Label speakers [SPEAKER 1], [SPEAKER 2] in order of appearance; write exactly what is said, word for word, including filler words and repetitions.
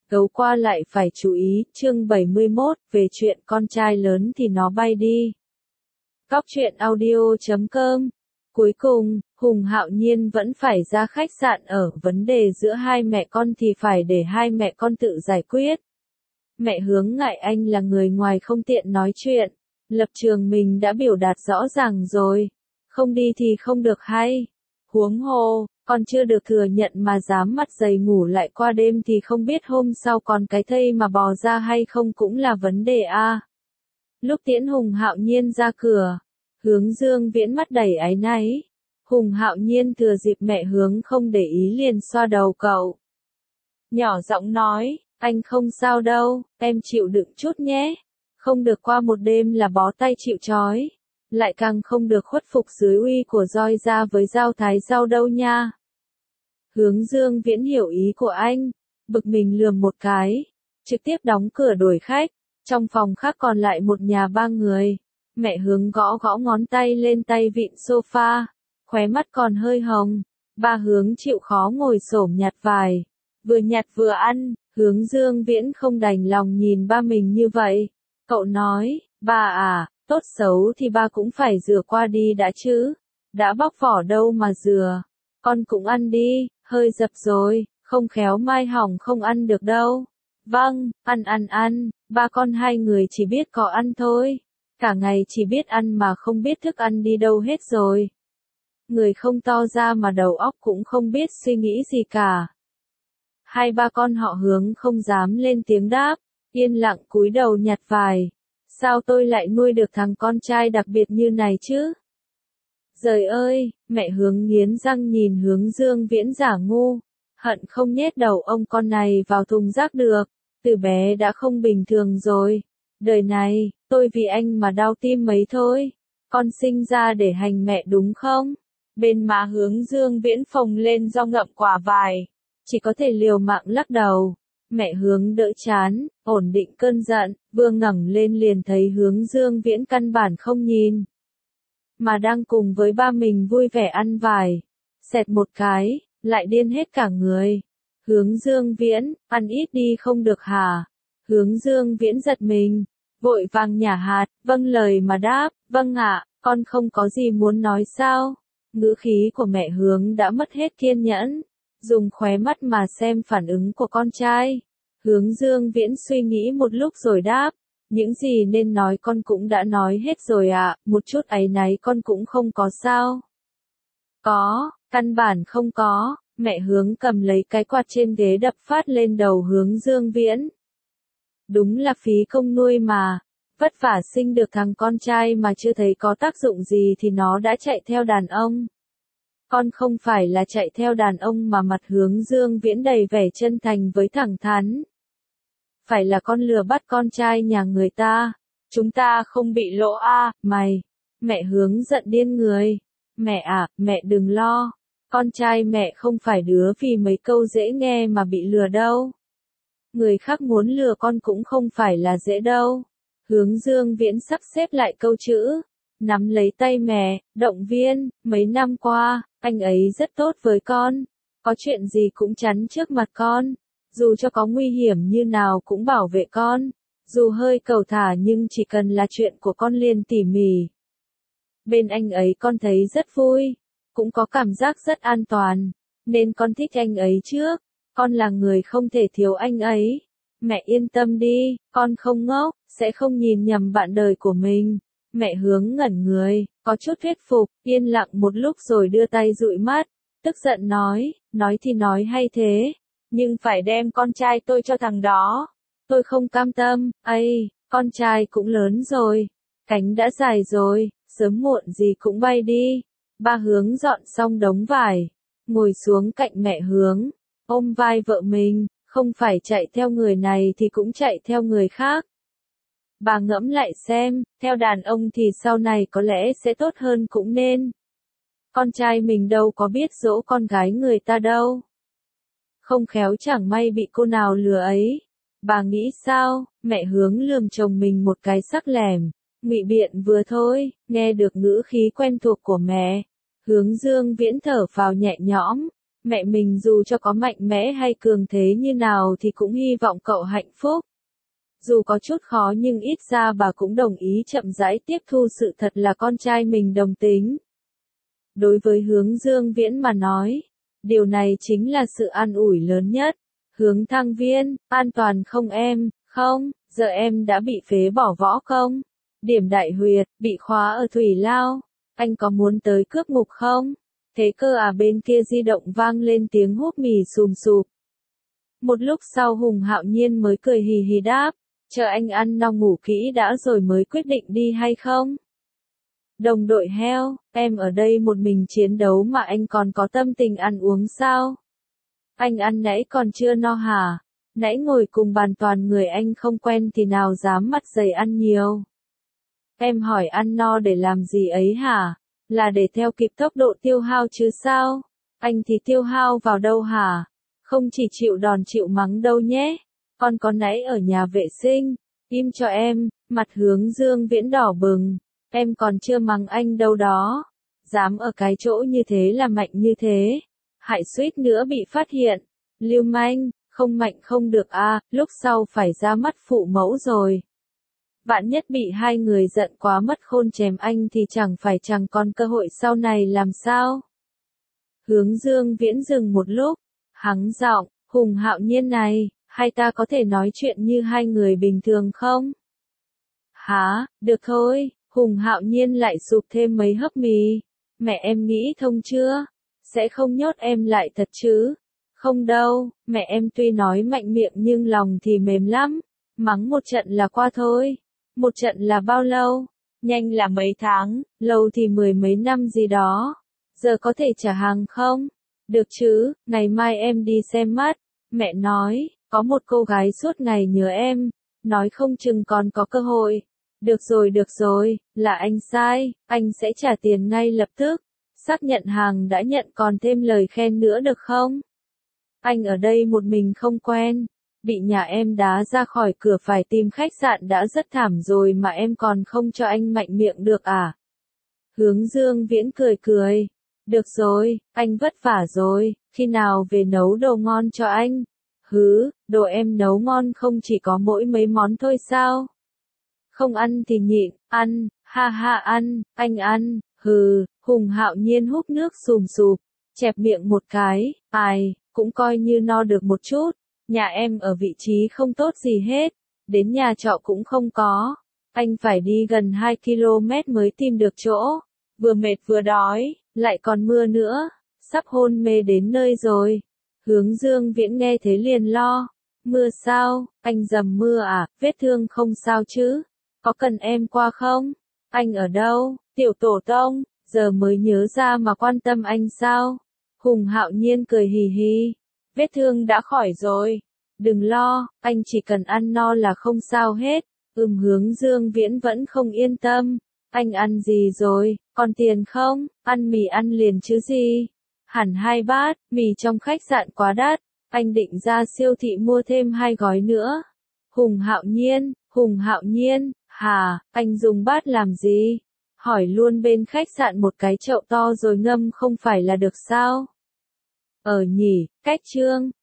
[SPEAKER 1] Gấu qua lại phải chú ý, chương bảy mươi mốt, về chuyện con trai lớn thì nó bay đi. Góc truyện audio chấm com. Cuối cùng, Hùng Hạo Nhiên vẫn phải ra khách sạn ở, vấn đề giữa hai mẹ con thì phải để hai mẹ con tự giải quyết. Mẹ Hướng ngại anh là người ngoài không tiện nói chuyện, lập trường mình đã biểu đạt rõ ràng rồi, không đi thì không được hay. Huống hồ, con chưa được thừa nhận mà dám mặt dày ngủ lại qua đêm thì không biết hôm sau còn cái thây mà bò ra hay không cũng là vấn đề a. Lúc tiễn Hùng Hạo Nhiên ra cửa, Hướng Dương Viễn mắt đầy áy náy. Hùng Hạo Nhiên thừa dịp mẹ Hướng không để ý liền xoa đầu cậu. Nhỏ giọng nói, anh không sao đâu, em chịu đựng chút nhé. Không được qua một đêm là bó tay chịu trói. Lại càng không được khuất phục dưới uy của roi ra với dao thái rau đâu nha. Hướng Dương Viễn hiểu ý của anh, bực mình lườm một cái, trực tiếp đóng cửa đuổi khách. Trong phòng khác còn lại một nhà ba người. Mẹ Hướng gõ gõ ngón tay lên tay vịn sofa, khóe mắt còn hơi hồng. Ba Hướng chịu khó ngồi xổm nhặt vải, vừa nhặt vừa ăn. Hướng Dương Viễn không đành lòng nhìn ba mình như vậy. Cậu nói, ba à, tốt xấu thì ba cũng phải rửa qua đi đã chứ. Đã bóc vỏ đâu mà rửa. Con cũng ăn đi, hơi dập rồi, không khéo mai hỏng không ăn được đâu. Vâng, ăn ăn ăn, ba con hai người chỉ biết có ăn thôi. Cả ngày chỉ biết ăn mà không biết thức ăn đi đâu hết rồi. Người không to ra mà đầu óc cũng không biết suy nghĩ gì cả. Hai ba con họ Hướng không dám lên tiếng đáp, yên lặng cúi đầu nhặt vải. Sao tôi lại nuôi được thằng con trai đặc biệt như này chứ? Giời ơi, mẹ Hướng nghiến răng nhìn Hướng Dương Viễn giả ngu, hận không nhét đầu ông con này vào thùng rác được. Từ bé đã không bình thường rồi. Đời này, tôi vì anh mà đau tim mấy thôi. Con sinh ra để hành mẹ đúng không? Bên má Hướng Dương Viễn phồng lên do ngậm quả vải. Chỉ có thể liều mạng lắc đầu. Mẹ Hướng đỡ chán, ổn định cơn giận, vừa ngẩng lên liền thấy Hướng Dương Viễn căn bản không nhìn. Mà đang cùng với ba mình vui vẻ ăn vải. Xẹt một cái, lại điên hết cả người. Hướng Dương Viễn, ăn ít đi không được hả? Hướng Dương Viễn giật mình, vội vàng nhả hạt, vâng lời mà đáp, vâng ạ, con không có gì muốn nói sao? Ngữ khí của mẹ Hướng đã mất hết kiên nhẫn, dùng khóe mắt mà xem phản ứng của con trai. Hướng Dương Viễn suy nghĩ một lúc rồi đáp, những gì nên nói con cũng đã nói hết rồi ạ, một chút áy náy con cũng không có sao? Có, căn bản không có. Mẹ Hướng cầm lấy cái quạt trên ghế đập phát lên đầu Hướng Dương Viễn. Đúng là phí công nuôi mà, vất vả sinh được thằng con trai mà chưa thấy có tác dụng gì thì nó đã chạy theo đàn ông. Con không phải là chạy theo đàn ông mà mặt Hướng Dương Viễn đầy vẻ chân thành với thẳng thắn. Phải là con lừa bắt con trai nhà người ta, chúng ta không bị lỗ a, mày. Mẹ Hướng giận điên người. Mẹ à, mẹ đừng lo. Con trai mẹ không phải đứa vì mấy câu dễ nghe mà bị lừa đâu. Người khác muốn lừa con cũng không phải là dễ đâu. Hướng Dương Viễn sắp xếp lại câu chữ, nắm lấy tay mẹ, động viên, mấy năm qua, anh ấy rất tốt với con. Có chuyện gì cũng chắn trước mặt con. Dù cho có nguy hiểm như nào cũng bảo vệ con. Dù hơi cẩu thả nhưng chỉ cần là chuyện của con liền tỉ mỉ. Bên anh ấy con thấy rất vui. Cũng có cảm giác rất an toàn, nên con thích anh ấy trước, con là người không thể thiếu anh ấy. Mẹ yên tâm đi, con không ngốc, sẽ không nhìn nhầm bạn đời của mình. Mẹ Hướng ngẩn người, có chút thuyết phục, yên lặng một lúc rồi đưa tay dụi mắt, tức giận nói, nói thì nói hay thế, nhưng phải đem con trai tôi cho thằng đó. Tôi không cam tâm, ây, con trai cũng lớn rồi, cánh đã dài rồi, sớm muộn gì cũng bay đi. Ba Hướng dọn xong đống vải, ngồi xuống cạnh mẹ Hướng, ôm vai vợ mình, không phải chạy theo người này thì cũng chạy theo người khác. Bà ngẫm lại xem, theo đàn ông thì sau này có lẽ sẽ tốt hơn cũng nên. Con trai mình đâu có biết dỗ con gái người ta đâu. Không khéo chẳng may bị cô nào lừa ấy. Bà nghĩ sao? Mẹ Hướng lườm chồng mình một cái sắc lẻm. Ngụy biện vừa thôi, nghe được ngữ khí quen thuộc của mẹ. Hướng Dương Viễn thở phào nhẹ nhõm, Mẹ mình dù cho có mạnh mẽ hay cường thế như nào thì cũng hy vọng cậu hạnh phúc. Dù có chút khó nhưng ít ra bà cũng đồng ý chậm rãi tiếp thu sự thật là con trai mình đồng tính. Đối với Hướng Dương Viễn mà nói, điều này chính là sự an ủi lớn nhất. Hướng Thăng Viên, an toàn không em? Không, giờ em đã bị phế bỏ võ công. Điểm đại huyệt, bị khóa ở Thủy Lao. Anh có muốn tới cướp ngục không? Thế cơ à, bên kia di động vang lên tiếng húp mì xùm xụp. Một lúc sau Hùng Hạo Nhiên mới cười hì hì đáp, chờ anh ăn no ngủ kỹ đã rồi mới quyết định đi hay không? Đồng đội heo, em ở đây một mình chiến đấu mà anh còn có tâm tình ăn uống sao? Anh ăn nãy còn chưa no hả? Nãy ngồi cùng bàn toàn người anh không quen thì nào dám mặt dày ăn nhiều. Em hỏi ăn no để làm gì ấy hả? Là để theo kịp tốc độ tiêu hao chứ sao? Anh thì tiêu hao vào đâu hả? Không chỉ chịu đòn chịu mắng đâu nhé. Con có nãy ở nhà vệ sinh. Im cho em, mặt Hướng Dương Viễn đỏ bừng. Em còn chưa mắng anh đâu đó. Dám ở cái chỗ như thế là mạnh như thế. Hại suýt nữa bị phát hiện. Lưu manh, không mạnh không được à, lúc sau phải ra mắt phụ mẫu rồi. Vạn nhất bị hai người giận quá mất khôn chém anh thì chẳng phải chẳng còn cơ hội sau này làm sao? Hướng Dương Viễn dừng một lúc, hắng giọng, Hùng Hạo Nhiên này, hai ta có thể nói chuyện như hai người bình thường không? Hả, được thôi, Hùng Hạo Nhiên lại sụp thêm mấy hớp mì. Mẹ em nghĩ thông chưa? Sẽ không nhốt em lại thật chứ? Không đâu, mẹ em tuy nói mạnh miệng nhưng lòng thì mềm lắm. Mắng một trận là qua thôi. Một trận là bao lâu? Nhanh là mấy tháng, lâu thì mười mấy năm gì đó. Giờ có thể trả hàng không? Được chứ, ngày mai em đi xem mắt. Mẹ nói, có một cô gái suốt ngày nhớ em. Nói không chừng còn có cơ hội. Được rồi được rồi, là anh sai, anh sẽ trả tiền ngay lập tức. Xác nhận hàng đã nhận còn thêm lời khen nữa được không? Anh ở đây một mình không quen. Bị nhà em đá ra khỏi cửa phải tìm khách sạn đã rất thảm rồi mà em còn không cho anh mạnh miệng được à? Hướng Dương Viễn cười cười. Được rồi, anh vất vả rồi, khi nào về nấu đồ ngon cho anh? Hứ, đồ em nấu ngon không chỉ có mỗi mấy món thôi sao? Không ăn thì nhịn, ăn, ha ha ăn, anh ăn, hừ, Hùng Hạo Nhiên húp nước sùm sụp, chẹp miệng một cái, ai, cũng coi như no được một chút. Nhà em ở vị trí không tốt gì hết, đến nhà trọ cũng không có. Anh phải đi gần hai ki lô mét mới tìm được chỗ. Vừa mệt vừa đói, lại còn mưa nữa, sắp hôn mê đến nơi rồi. Hướng Dương Viễn nghe thế liền lo. Mưa sao, anh dầm mưa à, vết thương không sao chứ? Có cần em qua không? Anh ở đâu, tiểu tổ tông, giờ mới nhớ ra mà quan tâm anh sao? Hùng Hạo Nhiên cười hì hì. Vết thương đã khỏi rồi. Đừng lo, anh chỉ cần ăn no là không sao hết. Ừm Hướng Dương Viễn vẫn không yên tâm. Anh ăn gì rồi, còn tiền không? Ăn mì ăn liền chứ gì? Hẳn hai bát, mì trong khách sạn quá đắt. Anh định ra siêu thị mua thêm hai gói nữa. Hùng Hạo Nhiên, Hùng Hạo Nhiên, hà, anh dùng bát làm gì? Hỏi luôn bên khách sạn một cái chậu to rồi ngâm không phải là được sao? Ờ nhỉ, cách chương.